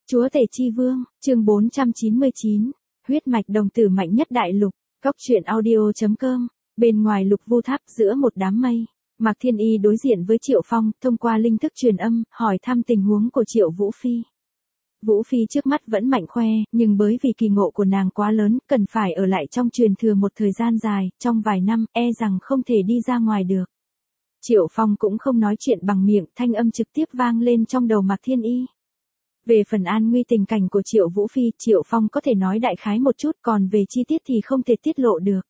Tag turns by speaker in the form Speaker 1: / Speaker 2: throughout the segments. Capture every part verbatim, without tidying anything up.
Speaker 1: Chúa Tể Chi Vương, chương bốn trăm chín mươi chín, huyết mạch đồng tử mạnh nhất đại lục, góc truyện audio chấm com, bên ngoài Lục Vu Tháp giữa một đám mây, Mạc Thiên Y đối diện với Triệu Phong, thông qua linh thức truyền âm, hỏi thăm tình huống của Triệu Vũ Phi. Vũ Phi trước mắt vẫn mạnh khoe, nhưng bởi vì kỳ ngộ của nàng quá lớn, cần phải ở lại trong truyền thừa một thời gian dài, trong vài năm, e rằng không thể đi ra ngoài được. Triệu Phong cũng không nói chuyện bằng miệng, thanh âm trực tiếp vang lên trong đầu Mạc Thiên Y. Về phần an nguy tình cảnh của Triệu Vũ Phi, Triệu Phong có thể nói đại khái một chút, còn về chi tiết thì không thể tiết lộ được.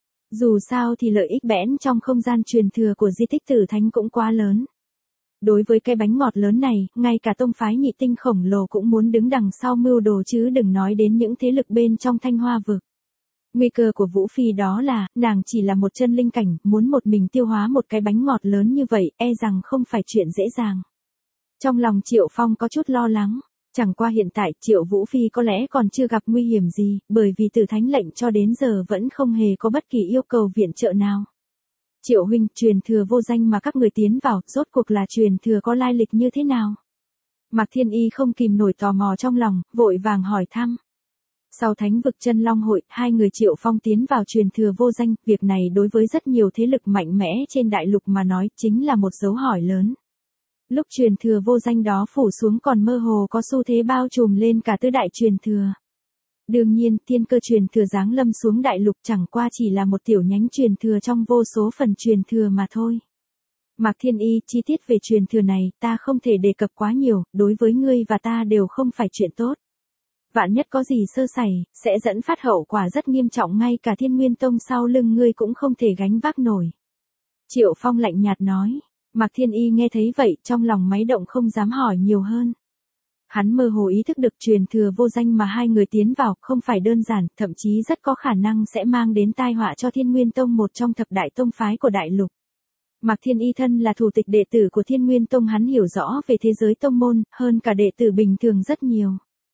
Speaker 1: Dù sao thì lợi ích bẽn trong không gian truyền thừa của di tích Tử Thánh cũng quá lớn. Đối với cái bánh ngọt lớn này, ngay cả tông phái nhị tinh khổng lồ cũng muốn đứng đằng sau mưu đồ chứ đừng nói đến những thế lực bên trong Thanh Hoa vực. Nguy cơ của Vũ Phi đó là, nàng chỉ là một chân linh cảnh, muốn một mình tiêu hóa một cái bánh ngọt lớn như vậy, e rằng không phải chuyện dễ dàng. Trong lòng Triệu Phong có chút lo lắng, chẳng qua hiện tại Triệu Vũ Phi có lẽ còn chưa gặp nguy hiểm gì, bởi vì Tử Thánh lệnh cho đến giờ vẫn không hề có bất kỳ yêu cầu viện trợ nào. Triệu huynh, truyền thừa vô danh mà các người tiến vào, rốt cuộc là truyền thừa có lai lịch như thế nào? Mạc Thiên Y không kìm nổi tò mò trong lòng, vội vàng hỏi thăm. Sau Thánh vực Chân Long hội, hai người Triệu Phong tiến vào truyền thừa vô danh, việc này đối với rất nhiều thế lực mạnh mẽ trên đại lục mà nói chính là một dấu hỏi lớn. Lúc truyền thừa vô danh đó phủ xuống còn mơ hồ có xu thế bao trùm lên cả tứ đại truyền thừa. Đương nhiên, thiên cơ truyền thừa giáng lâm xuống đại lục chẳng qua chỉ là một tiểu nhánh truyền thừa trong vô số phần truyền thừa mà thôi. Mạc Thiên Y, chi tiết về truyền thừa này, ta không thể đề cập quá nhiều, đối với ngươi và ta đều không phải chuyện tốt. Vạn nhất có gì sơ sẩy, sẽ dẫn phát hậu quả rất nghiêm trọng, ngay cả Thiên Nguyên Tông sau lưng ngươi cũng không thể gánh vác nổi. Triệu Phong lạnh nhạt nói. Mạc Thiên Y nghe thấy vậy, trong lòng máy động không dám hỏi nhiều hơn. Hắn mơ hồ ý thức được truyền thừa vô danh mà hai người tiến vào không phải đơn giản, thậm chí rất có khả năng sẽ mang đến tai họa cho Thiên Nguyên Tông, một trong thập đại tông phái của đại lục. Mạc Thiên Y thân là thủ tịch đệ tử của Thiên Nguyên Tông, hắn hiểu rõ về thế giới tông môn, hơn cả đệ tử bình thường rất nhiều.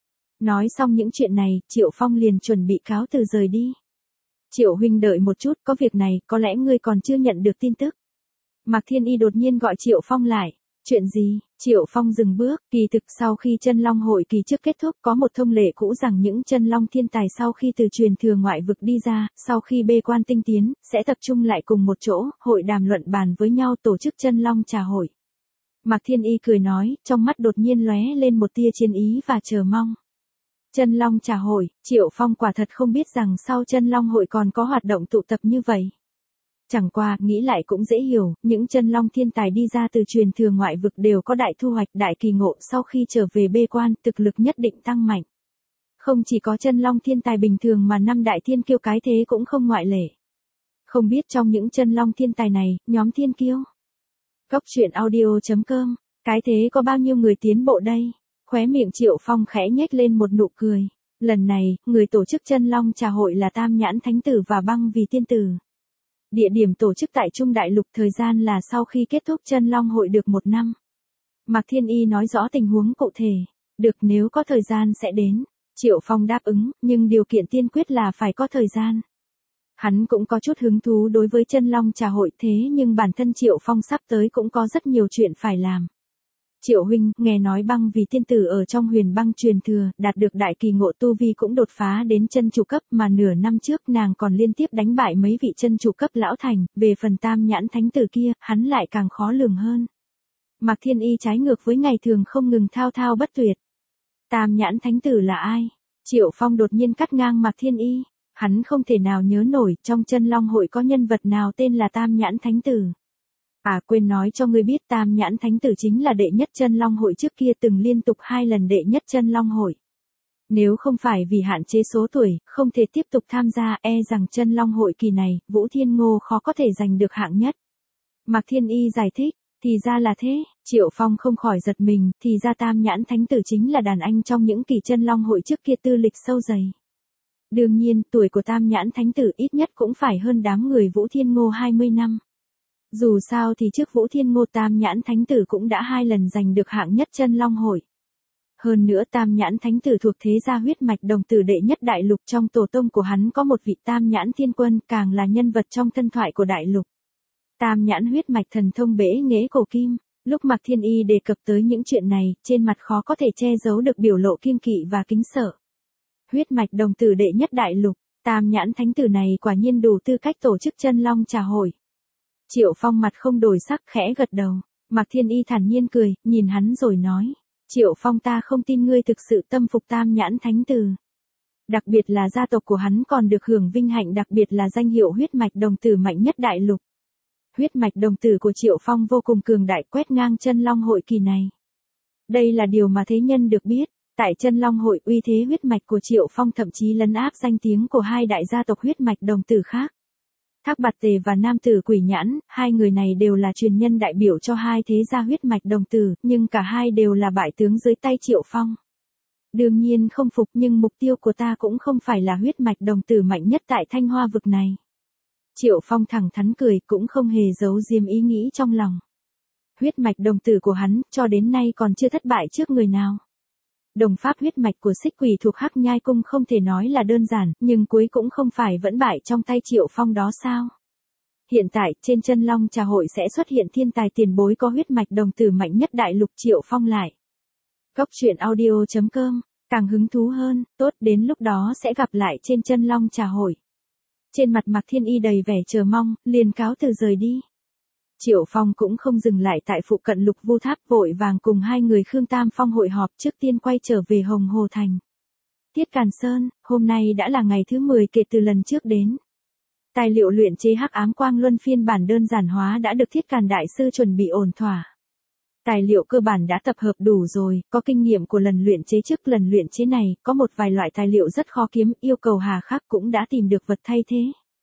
Speaker 1: Nói xong những chuyện này, Triệu Phong liền chuẩn bị cáo từ rời đi. Triệu huynh đợi một chút, có việc này, có lẽ ngươi còn chưa nhận được tin tức. Mạc Thiên Y đột nhiên gọi Triệu Phong lại. Chuyện gì? Triệu Phong dừng bước, kỳ thực sau khi Chân Long hội kỳ trước kết thúc có một thông lệ cũ rằng những chân long thiên tài sau khi từ truyền thừa ngoại vực đi ra, sau khi bê quan tinh tiến, sẽ tập trung lại cùng một chỗ, hội đàm luận bàn với nhau, tổ chức Chân Long trà hội. Mạc Thiên Y cười nói, trong mắt đột nhiên lóe lên một tia chiến ý và chờ mong. Chân Long trà hội, Triệu Phong quả thật không biết rằng sau Chân Long hội còn có hoạt động tụ tập như vậy. Chẳng qua, nghĩ lại cũng dễ hiểu, những chân long thiên tài đi ra từ truyền thừa ngoại vực đều có đại thu hoạch, đại kỳ ngộ, sau khi trở về bê quan, thực lực nhất định tăng mạnh. Không chỉ có chân long thiên tài bình thường mà năm đại thiên kiêu cái thế cũng không ngoại lệ. Không biết trong những chân long thiên tài này, nhóm thiên kiêu. Góc truyện audio chấm com, cái thế có bao nhiêu người tiến bộ đây? Khóe miệng Triệu Phong khẽ nhếch lên một nụ cười. Lần này, người tổ chức chân long trà hội là Tam Nhãn Thánh Tử và Băng Vì Tiên Tử. Địa điểm tổ chức tại Trung Đại Lục, thời gian là sau khi kết thúc Chân Long hội được một năm. Mạc Thiên Y nói rõ tình huống cụ thể. Được, nếu có thời gian sẽ đến. Triệu Phong đáp ứng, nhưng điều kiện tiên quyết là phải có thời gian. Hắn cũng có chút hứng thú đối với Chân Long trà hội, thế nhưng bản thân Triệu Phong sắp tới cũng có rất nhiều chuyện phải làm. Triệu huynh, nghe nói Băng Vì Tiên Tử ở trong Huyền Băng truyền thừa, đạt được đại kỳ ngộ, tu vi cũng đột phá đến chân chủ cấp, mà nửa năm trước nàng còn liên tiếp đánh bại mấy vị chân chủ cấp lão thành, về phần Tam Nhãn Thánh Tử kia, hắn lại càng khó lường hơn. Mạc Thiên Y trái ngược với ngày thường không ngừng thao thao bất tuyệt. Tam Nhãn Thánh Tử là ai? Triệu Phong đột nhiên cắt ngang Mạc Thiên Y, hắn không thể nào nhớ nổi, trong Chân Long hội có nhân vật nào tên là Tam Nhãn Thánh Tử. À, quên nói cho ngươi biết, Tam Nhãn Thánh Tử chính là đệ nhất Chân Long hội trước kia từng liên tục hai lần đệ nhất Chân Long hội. Nếu không phải vì hạn chế số tuổi, không thể tiếp tục tham gia, e rằng Chân Long hội kỳ này, Vũ Thiên Ngô khó có thể giành được hạng nhất. Mạc Thiên Y giải thích, thì ra là thế, Triệu Phong không khỏi giật mình, thì ra Tam Nhãn Thánh Tử chính là đàn anh trong những kỳ Chân Long hội trước kia, tư lịch sâu dày. Đương nhiên, tuổi của Tam Nhãn Thánh Tử ít nhất cũng phải hơn đám người Vũ Thiên Ngô hai mươi năm. Dù sao thì trước Vũ Thiên Ngô, Tam Nhãn Thánh Tử cũng đã hai lần giành được hạng nhất Chân Long hội. Hơn nữa Tam Nhãn Thánh Tử thuộc thế gia huyết mạch đồng tử đệ nhất đại lục, trong tổ tông của hắn có một vị Tam Nhãn Thiên Quân, càng là nhân vật trong thần thoại của đại lục. Tam Nhãn huyết mạch thần thông bể nghệ cổ kim, Lúc Mạc Thiên Y đề cập tới những chuyện này, trên mặt khó có thể che giấu được biểu lộ kiêng kỵ và kính sợ. Huyết mạch đồng tử đệ nhất đại lục, tam nhãn thánh tử này quả nhiên đủ tư cách tổ chức chân long trà hội. Triệu Phong mặt không đổi sắc khẽ gật đầu. Mạc Thiên Y thản nhiên cười, nhìn hắn rồi nói. Triệu Phong, ta không tin ngươi thực sự tâm phục tam nhãn thánh tử. Đặc biệt là gia tộc của hắn còn được hưởng vinh hạnh, đặc biệt là danh hiệu huyết mạch đồng tử mạnh nhất đại lục. Huyết mạch đồng tử của Triệu Phong vô cùng cường đại, quét ngang chân long hội kỳ này. Đây là điều mà thế nhân được biết. Tại chân long hội, uy thế huyết mạch của Triệu Phong thậm chí lấn áp danh tiếng của hai đại gia tộc huyết mạch đồng tử khác. Thác Bạt Tề và Nam Tử Quỷ Nhãn, hai người này đều là truyền nhân đại biểu cho hai thế gia huyết mạch đồng tử, nhưng cả hai đều là bại tướng dưới tay Triệu Phong. Đương nhiên không phục, nhưng mục tiêu của ta cũng không phải là huyết mạch đồng tử mạnh nhất tại Thanh Hoa vực này. Triệu Phong thẳng thắn cười, cũng không hề giấu diếm ý nghĩ trong lòng. Huyết mạch đồng tử của hắn, cho đến nay còn chưa thất bại trước người nào. Đồng pháp huyết mạch của Xích Quỷ thuộc Hắc Nhai Cung không thể nói là đơn giản, nhưng cuối cũng không phải vẫn bại trong tay Triệu Phong đó sao? Hiện tại, trên chân long trà hội sẽ xuất hiện thiên tài tiền bối có huyết mạch đồng tử mạnh nhất đại lục. Triệu Phong lại. Cốc truyện audio chấm com, càng hứng thú hơn, tốt, đến lúc đó sẽ gặp lại trên chân long trà hội. Trên mặt Mạc Thiên Y đầy vẻ chờ mong, liền cáo từ rời đi. Triệu Phong cũng không dừng lại tại phụ cận Lục Vu Tháp, vội vàng cùng hai người Khương Tam Phong hội họp, trước tiên quay trở về Hồng Hồ Thành. Tiết Càn Sơn, hôm nay đã là ngày thứ mười kể từ lần trước đến. Tài liệu luyện chế Hắc Ám Quang Luân phiên bản đơn giản hóa đã được Thiết Càn Đại Sư chuẩn bị ổn thỏa. Tài liệu cơ bản đã tập hợp đủ rồi, có kinh nghiệm của lần luyện chế trước lần luyện chế này, có một vài loại tài liệu rất khó kiếm, yêu cầu hà khắc, cũng đã tìm được vật thay thế.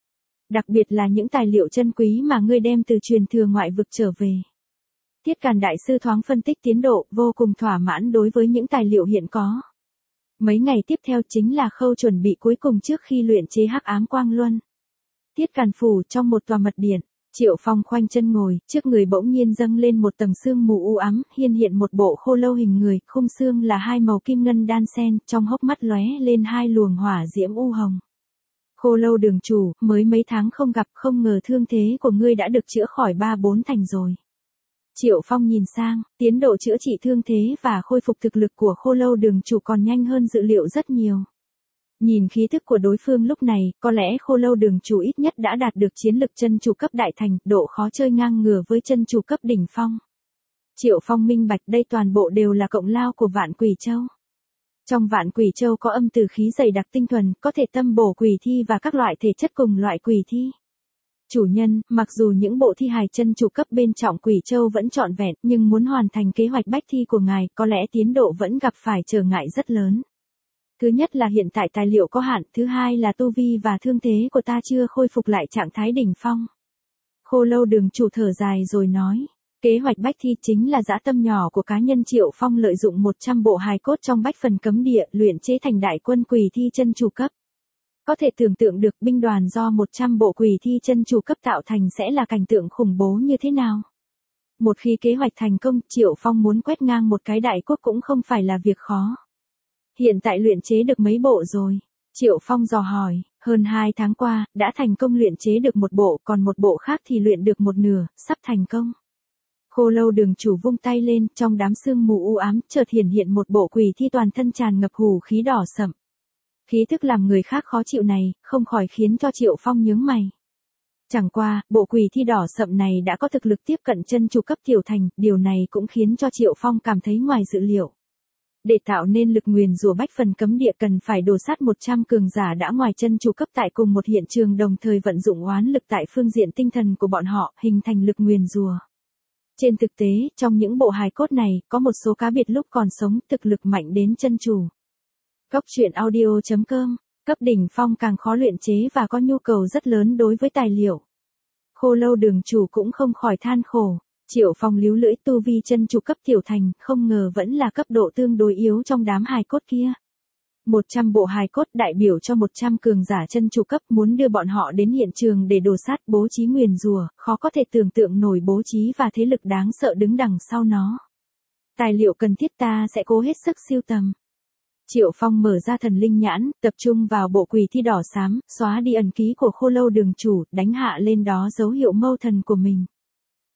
Speaker 1: Đặc biệt là những tài liệu chân quý mà ngươi đem từ truyền thừa ngoại vực trở về. Tiết Càn Đại Sư thoáng phân tích tiến độ, vô cùng thỏa mãn đối với những tài liệu hiện có. Mấy ngày tiếp theo chính là khâu chuẩn bị cuối cùng trước khi luyện chế Hắc Ám Quang Luân. Tiết Càn Phủ, trong một tòa mật điện, Triệu Phong khoanh chân ngồi, trước người bỗng nhiên dâng lên một tầng sương mù u ám, hiên hiện một bộ khô lâu hình người, khung xương là hai màu kim ngân đan xen, trong hốc mắt lóe lên hai luồng hỏa diễm u hồng. Khô lâu đường chủ, mới mấy tháng không gặp, không ngờ thương thế của ngươi đã được chữa khỏi ba bốn thành rồi. Triệu Phong nhìn sang, tiến độ chữa trị thương thế và khôi phục thực lực của khô lâu đường chủ còn nhanh hơn dự liệu rất nhiều. Nhìn khí thức của đối phương lúc này, có lẽ khô lâu đường chủ ít nhất đã đạt được chiến lực chân chủ cấp đại thành, độ khó chơi ngang ngửa với chân chủ cấp đỉnh phong. Triệu Phong minh bạch đây toàn bộ đều là cộng lao của Vạn Quỷ Châu. Trong Vạn Quỷ Châu có âm từ khí dày đặc tinh thuần, có thể tâm bổ quỷ thi và các loại thể chất cùng loại quỷ thi. Chủ nhân, mặc dù những bộ thi hài chân chủ cấp bên trọng Quỷ Châu vẫn trọn vẹn, nhưng muốn hoàn thành kế hoạch bách thi của ngài, có lẽ tiến độ vẫn gặp phải trở ngại rất lớn. Thứ nhất là hiện tại tài liệu có hạn, thứ hai là tu vi và thương thế của ta chưa khôi phục lại trạng thái đỉnh phong. Khô lâu đường chủ thở dài rồi nói. Kế hoạch bách thi chính là dã tâm nhỏ của cá nhân Triệu Phong, lợi dụng một trăm bộ hài cốt trong bách phần cấm địa luyện chế thành đại quân quỷ thi chân chủ cấp. Có thể tưởng tượng được binh đoàn do một trăm bộ quỷ thi chân chủ cấp tạo thành sẽ là cảnh tượng khủng bố như thế nào. Một khi kế hoạch thành công, Triệu Phong muốn quét ngang một cái đại quốc cũng không phải là việc khó. Hiện tại luyện chế được mấy bộ rồi? Triệu Phong dò hỏi, hơn hai tháng qua, đã thành công luyện chế được một bộ, còn một bộ khác thì luyện được một nửa, sắp thành công. Khô lâu đường chủ vung tay lên, trong đám sương mù u ám, chợt hiển hiện một bộ quỷ thi toàn thân tràn ngập hủ khí đỏ sậm. Khí thức làm người khác khó chịu này, không khỏi khiến cho Triệu Phong nhướng mày. Chẳng qua, bộ quỷ thi đỏ sậm này đã có thực lực tiếp cận chân chủ cấp tiểu thành, điều này cũng khiến cho Triệu Phong cảm thấy ngoài dự liệu. Để tạo nên lực nguyền rủa bách phần cấm địa cần phải đổ sát một trăm cường giả đã ngoài chân chủ cấp tại cùng một hiện trường, đồng thời vận dụng oán lực tại phương diện tinh thần của bọn họ, hình thành lực nguyền rủa. Trên thực tế, trong những bộ hài cốt này, có một số cá biệt lúc còn sống, thực lực mạnh đến chân chủ. Cốc truyện audio chấm com, cấp đỉnh phong càng khó luyện chế và có nhu cầu rất lớn đối với tài liệu. Khô lâu đường chủ cũng không khỏi than khổ. Triệu Phong líu lưỡi, tu vi chân chủ cấp tiểu thành, không ngờ vẫn là cấp độ tương đối yếu trong đám hài cốt kia. một trăm bộ hài cốt đại biểu cho một trăm cường giả chân chủ cấp, muốn đưa bọn họ đến hiện trường để đổ sát, bố trí nguyền rủa, khó có thể tưởng tượng nổi bố trí và thế lực đáng sợ đứng đằng sau nó. Tài liệu cần thiết ta sẽ cố hết sức siêu tầm. Triệu Phong mở ra thần linh nhãn, tập trung vào bộ quỷ thi đỏ xám, xóa đi ẩn ký của khô lâu đường chủ, đánh hạ lên đó dấu hiệu mâu thần của mình.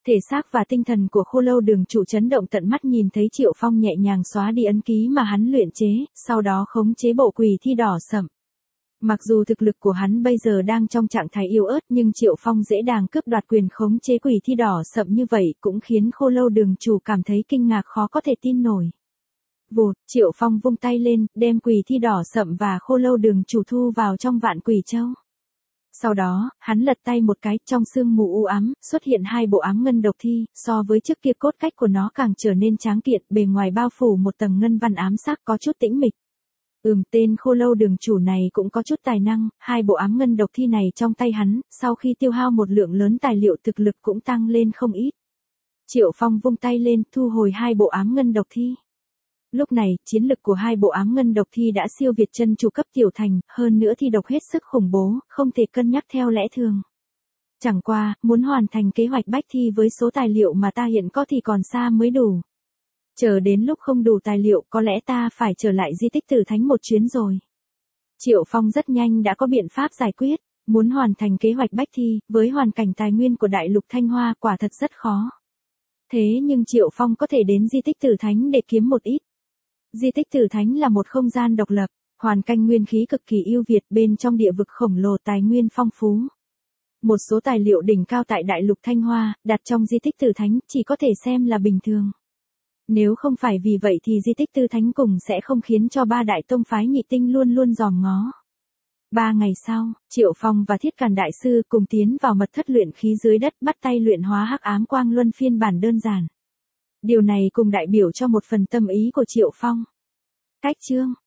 Speaker 1: Thể xác và tinh thần của Khô Lâu Đường chủ chấn động tận mắt nhìn thấy Triệu Phong nhẹ nhàng xóa đi ấn ký mà hắn luyện chế, sau đó khống chế bộ quỷ thi đỏ sẫm. Mặc dù thực lực của hắn bây giờ đang trong trạng thái yếu ớt nhưng Triệu Phong dễ dàng cướp đoạt quyền khống chế quỷ thi đỏ sẫm như vậy cũng khiến Khô Lâu Đường chủ cảm thấy kinh ngạc khó có thể tin nổi. Vụt, Triệu Phong vung tay lên, đem quỷ thi đỏ sẫm và Khô Lâu Đường chủ thu vào trong vạn quỷ châu. Sau đó, hắn lật tay một cái, trong sương mù u ám, xuất hiện hai bộ ám ngân độc thi, so với trước kia cốt cách của nó càng trở nên tráng kiện, bề ngoài bao phủ một tầng ngân văn ám sắc có chút tĩnh mịch. Ừm, tên Khô Lâu Đường chủ này cũng có chút tài năng, hai bộ ám ngân độc thi này trong tay hắn, sau khi tiêu hao một lượng lớn tài liệu thực lực cũng tăng lên không ít. Triệu Phong vung tay lên, thu hồi hai bộ ám ngân độc thi. Lúc này, chiến lực của hai bộ ám ngân độc thi đã siêu việt chân chủ cấp tiểu thành, hơn nữa thi độc hết sức khủng bố, không thể cân nhắc theo lẽ thường. Chẳng qua, muốn hoàn thành kế hoạch bách thi với số tài liệu mà ta hiện có thì còn xa mới đủ. Chờ đến lúc không đủ tài liệu có lẽ ta phải trở lại di tích Tử Thánh một chuyến rồi. Triệu Phong rất nhanh đã có biện pháp giải quyết, muốn hoàn thành kế hoạch bách thi, với hoàn cảnh tài nguyên của đại lục Thanh Hoa quả thật rất khó. Thế nhưng Triệu Phong có thể đến di tích Tử Thánh để kiếm một ít. Di tích Tử Thánh là một không gian độc lập, hoàn cảnh nguyên khí cực kỳ ưu việt, bên trong địa vực khổng lồ tài nguyên phong phú. Một số tài liệu đỉnh cao tại đại lục Thanh Hoa, đặt trong di tích Tử Thánh chỉ có thể xem là bình thường. Nếu không phải vì vậy thì di tích Tử Thánh cùng sẽ không khiến cho ba đại tông phái nhị tinh luôn luôn dòm ngó. Ba ngày sau, Triệu Phong và Thiết Càn Đại Sư cùng tiến vào mật thất luyện khí dưới đất bắt tay luyện hóa hắc ám quang luân phiên bản đơn giản. Điều này cùng đại biểu cho một phần tâm ý của Triệu Phong. Cách chương